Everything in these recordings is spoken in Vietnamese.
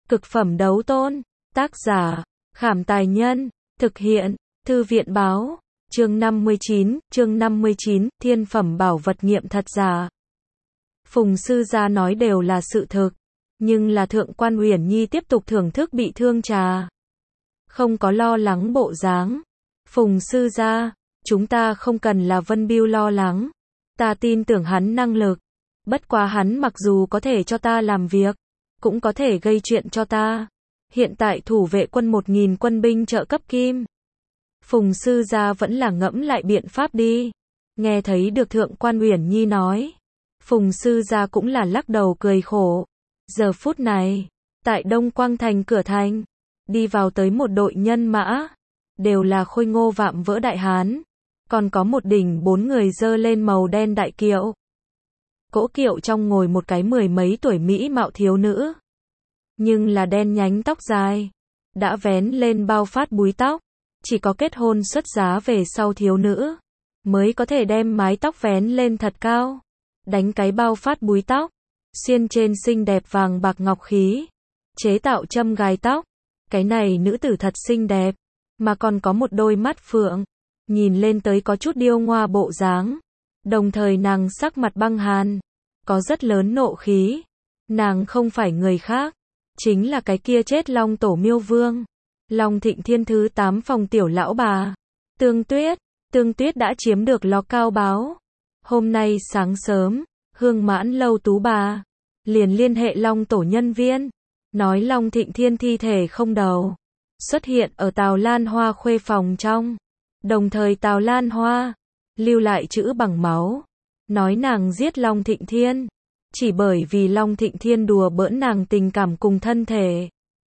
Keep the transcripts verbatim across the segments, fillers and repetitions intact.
Cực phẩm đấu tôn. Tác giả, Khảm Tài Nhân. Thực hiện, Thư viện Báo. Chương năm mươi chín, chương năm mươi chín, thiên phẩm bảo vật nghiệm thật giả. Phùng sư gia nói đều là sự thực, nhưng là Thượng quan Uyển Nhi tiếp tục thưởng thức bị thương trà. Không có lo lắng bộ dáng. Phùng sư gia, chúng ta không cần là Vân Bưu lo lắng. Ta tin tưởng hắn năng lực. Bất quá hắn mặc dù có thể cho ta làm việc, cũng có thể gây chuyện cho ta. Hiện tại thủ vệ quân một nghìn quân binh trợ cấp kim. Phùng sư gia vẫn là ngẫm lại biện pháp đi. Nghe thấy được Thượng quan Uyển Nhi nói, Phùng sư gia cũng là lắc đầu cười khổ. Giờ phút này, tại Đông Quang thành cửa thành, đi vào tới một đội nhân mã, đều là khôi ngô vạm vỡ đại hán, còn có một đỉnh bốn người dơ lên màu đen đại kiệu. Cỗ kiệu trong ngồi một cái mười mấy tuổi mỹ mạo thiếu nữ, nhưng là đen nhánh tóc dài, đã vén lên bao phát búi tóc. Chỉ có kết hôn xuất giá về sau thiếu nữ mới có thể đem mái tóc vén lên thật cao, đánh cái bao phát búi tóc, xuyên trên xinh đẹp vàng bạc ngọc khí, chế tạo châm gài tóc. Cái này nữ tử thật xinh đẹp, mà còn có một đôi mắt phượng, nhìn lên tới có chút điêu ngoa bộ dáng. Đồng thời nàng sắc mặt băng hàn, có rất lớn nộ khí. Nàng không phải người khác, chính là cái kia chết Long Tổ Miêu Vương, Long Thịnh Thiên thứ tám phòng tiểu lão bà, Tương Tuyết. Tương Tuyết đã chiếm được ló cao báo. Hôm nay sáng sớm, Hương Mãn Lâu tú bà liền liên hệ Long Tổ nhân viên, nói Long Thịnh Thiên thi thể không đầu, xuất hiện ở Tào Lan Hoa khuê phòng trong. Đồng thời Tào Lan Hoa lưu lại chữ bằng máu, nói nàng giết Long Thịnh Thiên chỉ bởi vì Long Thịnh Thiên đùa bỡn nàng tình cảm cùng thân thể,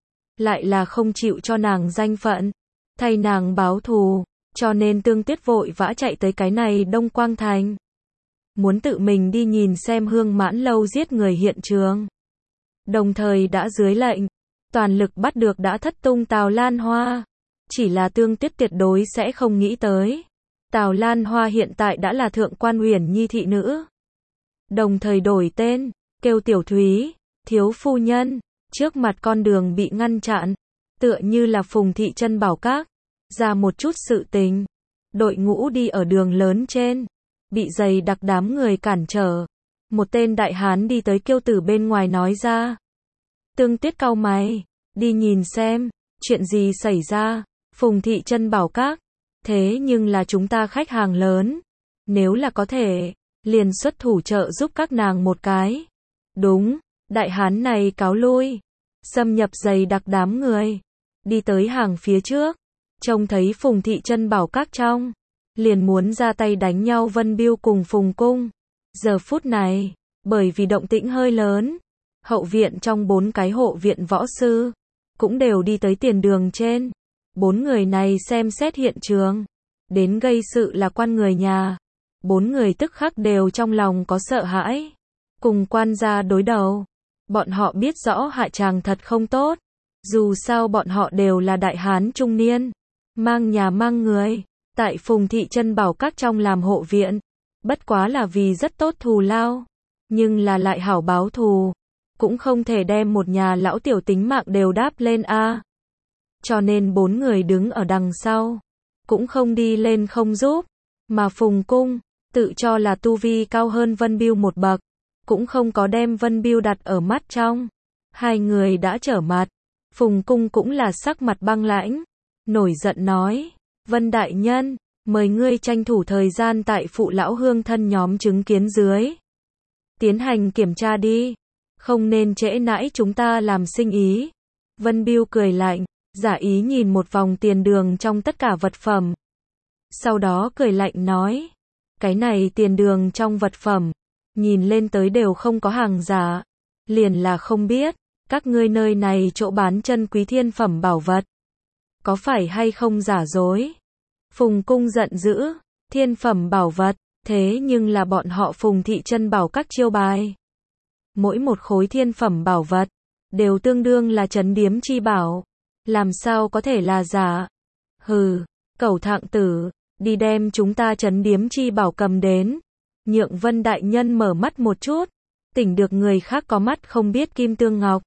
lại là không chịu cho nàng danh phận, thay nàng báo thù, cho nên Tương Tuyết vội vã chạy tới cái này Đông Quang thành, muốn tự mình đi nhìn xem Hương Mãn Lâu giết người hiện trường. Đồng thời đã dưới lệnh, toàn lực bắt được đã thất tung Tào Lan Hoa. Chỉ là Tương Tuyết tuyệt đối sẽ không nghĩ tới, Tào Lan Hoa hiện tại đã là Thượng quan Uyển Nhi thị nữ. Đồng thời đổi tên, kêu Tiểu Thúy, thiếu phu nhân. Trước mặt con đường bị ngăn chặn, tựa như là Phùng thị chân bảo các, ra một chút sự tình. Đội ngũ đi ở đường lớn trên, bị dày đặc đám người cản trở. Một tên đại hán đi tới kiêu tử bên ngoài nói ra. Tương Tuyết cau mày, đi nhìn xem, chuyện gì xảy ra. Phùng thị chân bảo các, thế nhưng là chúng ta khách hàng lớn, nếu là có thể, liền xuất thủ trợ giúp các nàng một cái. Đúng, đại hán này cáo lui, xâm nhập dày đặc đám người, đi tới hàng phía trước, trông thấy Phùng thị chân bảo các trong, liền muốn ra tay đánh nhau Vân Bưu cùng Phùng Cung. Giờ phút này, bởi vì động tĩnh hơi lớn, hậu viện trong bốn cái hộ viện võ sư, cũng đều đi tới tiền đường trên. Bốn người này xem xét hiện trường, đến gây sự là quan người nhà. Bốn người tức khắc đều trong lòng có sợ hãi, cùng quan gia đối đầu. Bọn họ biết rõ hạ tràng thật không tốt, dù sao bọn họ đều là đại hán trung niên, mang nhà mang người, tại Phùng thị chân bảo các trong làm hộ viện, bất quá là vì rất tốt thù lao, nhưng là lại hảo báo thù, cũng không thể đem một nhà lão tiểu tính mạng đều đáp lên a. Cho nên bốn người đứng ở đằng sau, cũng không đi lên không giúp, mà Phùng Cung tự cho là tu vi cao hơn Vân Bưu một bậc, cũng không có đem Vân Bưu đặt ở mắt trong. Hai người đã trở mặt, Phùng Cung cũng là sắc mặt băng lãnh, nổi giận nói, Vân đại nhân, mời ngươi tranh thủ thời gian tại phụ lão hương thân nhóm chứng kiến dưới, tiến hành kiểm tra đi, không nên trễ nãi chúng ta làm sinh ý. Vân Bưu cười lạnh, giả ý nhìn một vòng tiền đường trong tất cả vật phẩm, sau đó cười lạnh nói, cái này tiền đường trong vật phẩm, nhìn lên tới đều không có hàng giả, liền là không biết, các ngươi nơi này chỗ bán chân quý thiên phẩm bảo vật, có phải hay không giả dối. Phùng Cung giận dữ, thiên phẩm bảo vật, thế nhưng là bọn họ Phùng thị chân bảo các chiêu bài. Mỗi một khối thiên phẩm bảo vật, đều tương đương là trấn điếm chi bảo, làm sao có thể là giả. Hừ, cẩu thạng tử, đi đem chúng ta trấn điếm chi bảo cầm đến, nhượng Vân đại nhân mở mắt một chút, tỉnh được người khác có mắt không biết kim tương ngọc.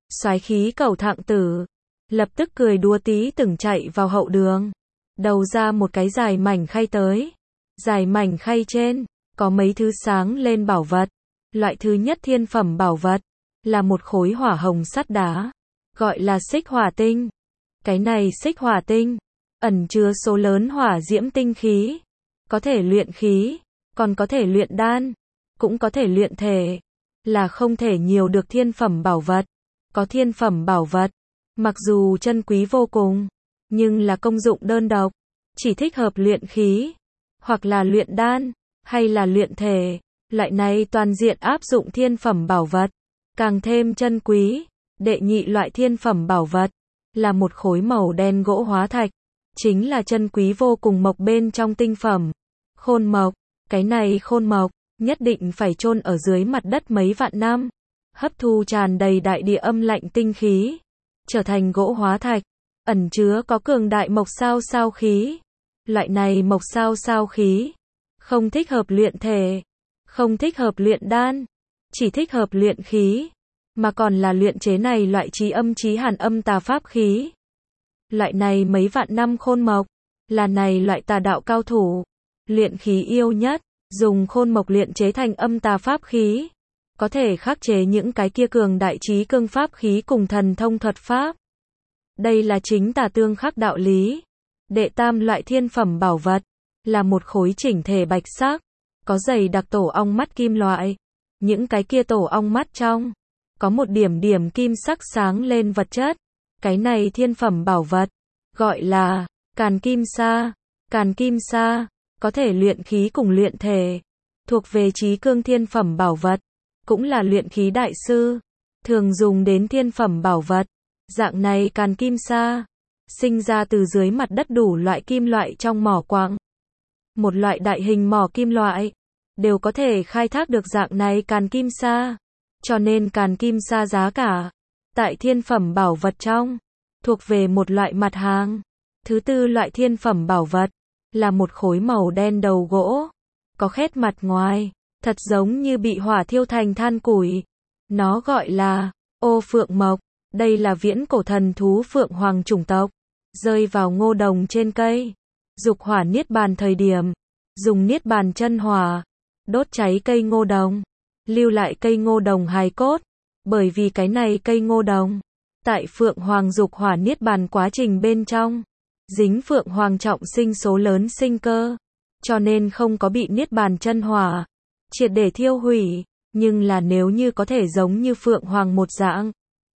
Soái khí cầu thạng tử, lập tức cười đùa tí từng chạy vào hậu đường, đầu ra một cái dài mảnh khay tới. Dài mảnh khay trên, có mấy thứ sáng lên bảo vật. Loại thứ nhất thiên phẩm bảo vật, là một khối hỏa hồng sắt đá, gọi là xích hỏa tinh. Cái này xích hỏa tinh, ẩn chứa số lớn hỏa diễm tinh khí, có thể luyện khí, còn có thể luyện đan, cũng có thể luyện thể, là không thể nhiều được thiên phẩm bảo vật. Có thiên phẩm bảo vật, mặc dù chân quý vô cùng, nhưng là công dụng đơn độc, chỉ thích hợp luyện khí, hoặc là luyện đan, hay là luyện thể. Loại này toàn diện áp dụng thiên phẩm bảo vật, càng thêm chân quý. Đệ nhị loại thiên phẩm bảo vật, là một khối màu đen gỗ hóa thạch, chính là chân quý vô cùng mộc bên trong tinh phẩm. Khôn mộc, cái này khôn mộc, nhất định phải chôn ở dưới mặt đất mấy vạn năm, hấp thu tràn đầy đại địa âm lạnh tinh khí, trở thành gỗ hóa thạch, ẩn chứa có cường đại mộc sao sao khí. Loại này mộc sao sao khí, không thích hợp luyện thể, không thích hợp luyện đan, chỉ thích hợp luyện khí, mà còn là luyện chế này loại chí âm chí hàn âm tà pháp khí. Loại này mấy vạn năm khôn mộc, là này loại tà đạo cao thủ, luyện khí yêu nhất, dùng khôn mộc luyện chế thành âm tà pháp khí, có thể khắc chế những cái kia cường đại chí cương pháp khí cùng thần thông thuật pháp. Đây là chính tà tương khắc đạo lý. Đệ tam loại thiên phẩm bảo vật, là một khối chỉnh thể bạch sắc, có dày đặc tổ ong mắt kim loại. Những cái kia tổ ong mắt trong, có một điểm điểm kim sắc sáng lên vật chất. Cái này thiên phẩm bảo vật, gọi là càn kim sa. Càn kim sa, có thể luyện khí cùng luyện thể, thuộc về chí cương thiên phẩm bảo vật, cũng là luyện khí đại sư, thường dùng đến thiên phẩm bảo vật. Dạng này càn kim sa, sinh ra từ dưới mặt đất đủ loại kim loại trong mỏ quặng. Một loại đại hình mỏ kim loại, đều có thể khai thác được dạng này càn kim sa, cho nên càn kim sa giá cả, tại thiên phẩm bảo vật trong, thuộc về một loại mặt hàng. Thứ tư loại thiên phẩm bảo vật, là một khối màu đen đầu gỗ, có khét mặt ngoài, thật giống như bị hỏa thiêu thành than củi. Nó gọi là ô phượng mộc. Đây là viễn cổ thần thú phượng hoàng chủng tộc, rơi vào ngô đồng trên cây, dục hỏa niết bàn thời điểm, dùng niết bàn chân hỏa, đốt cháy cây ngô đồng, lưu lại cây ngô đồng hài cốt. Bởi vì cái này cây ngô đồng, tại phượng hoàng dục hỏa niết bàn quá trình bên trong, dính phượng hoàng trọng sinh số lớn sinh cơ, cho nên không có bị niết bàn chân hỏa triệt để thiêu hủy. Nhưng là nếu như có thể giống như phượng hoàng một dạng,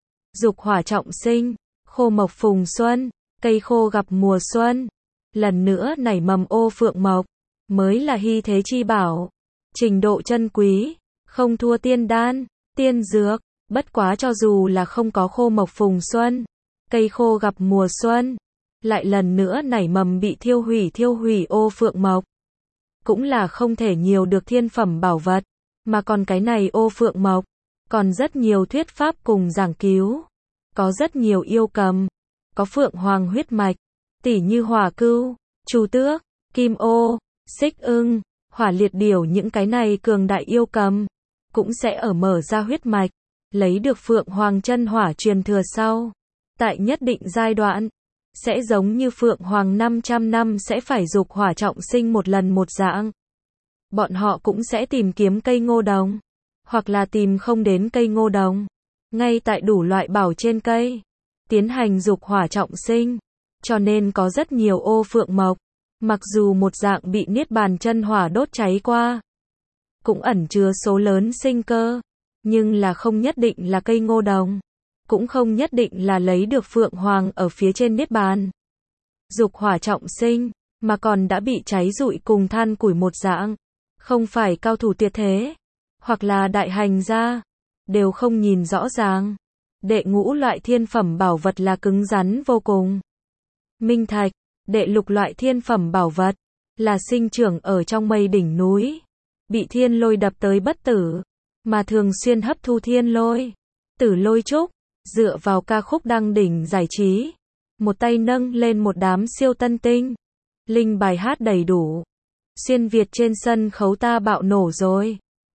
dục hỏa trọng sinh, khô mộc phùng xuân, cây khô gặp mùa xuân, lần nữa nảy mầm ô phượng mộc, mới là hy thế chi bảo. Trình độ chân quý, không thua tiên đan, tiên dược. Bất quá cho dù là không có khô mộc phùng xuân, cây khô gặp mùa xuân, lại lần nữa nảy mầm bị thiêu hủy thiêu hủy ô phượng mộc, cũng là không thể nhiều được thiên phẩm bảo vật. Mà còn cái này ô phượng mộc, còn rất nhiều thuyết pháp cùng giảng cứu, có rất nhiều yêu cầm, có phượng hoàng huyết mạch, tỉ như hỏa cưu, chu tước, kim ô, xích ưng, hỏa liệt điểu. Những cái này cường đại yêu cầm, cũng sẽ ở mở ra huyết mạch, lấy được phượng hoàng chân hỏa truyền thừa sau, tại nhất định giai đoạn, sẽ giống như phượng hoàng năm trăm năm sẽ phải dục hỏa trọng sinh một lần một dạng. Bọn họ cũng sẽ tìm kiếm cây ngô đồng, hoặc là tìm không đến cây ngô đồng, ngay tại đủ loại bảo trên cây, tiến hành dục hỏa trọng sinh. Cho nên có rất nhiều ô phượng mộc, mặc dù một dạng bị niết bàn chân hỏa đốt cháy qua, cũng ẩn chứa số lớn sinh cơ, nhưng là không nhất định là cây ngô đồng, cũng không nhất định là lấy được phượng hoàng ở phía trên niết bàn dục hỏa trọng sinh, mà còn đã bị cháy rụi cùng than củi một dạng. Không phải cao thủ tuyệt thế, hoặc là đại hành gia, đều không nhìn rõ ràng. Đệ ngũ loại thiên phẩm bảo vật là cứng rắn vô cùng. Minh thạch. Đệ lục loại thiên phẩm bảo vật, là sinh trưởng ở trong mây đỉnh núi, bị thiên lôi đập tới bất tử, mà thường xuyên hấp thu thiên lôi. Tử lôi trúc, dựa vào ca khúc đăng đỉnh giải trí, một tay nâng lên một đám siêu tân tinh, linh bài hát đầy đủ. Xuyên Việt trên sân khấu ta bạo nổ rồi.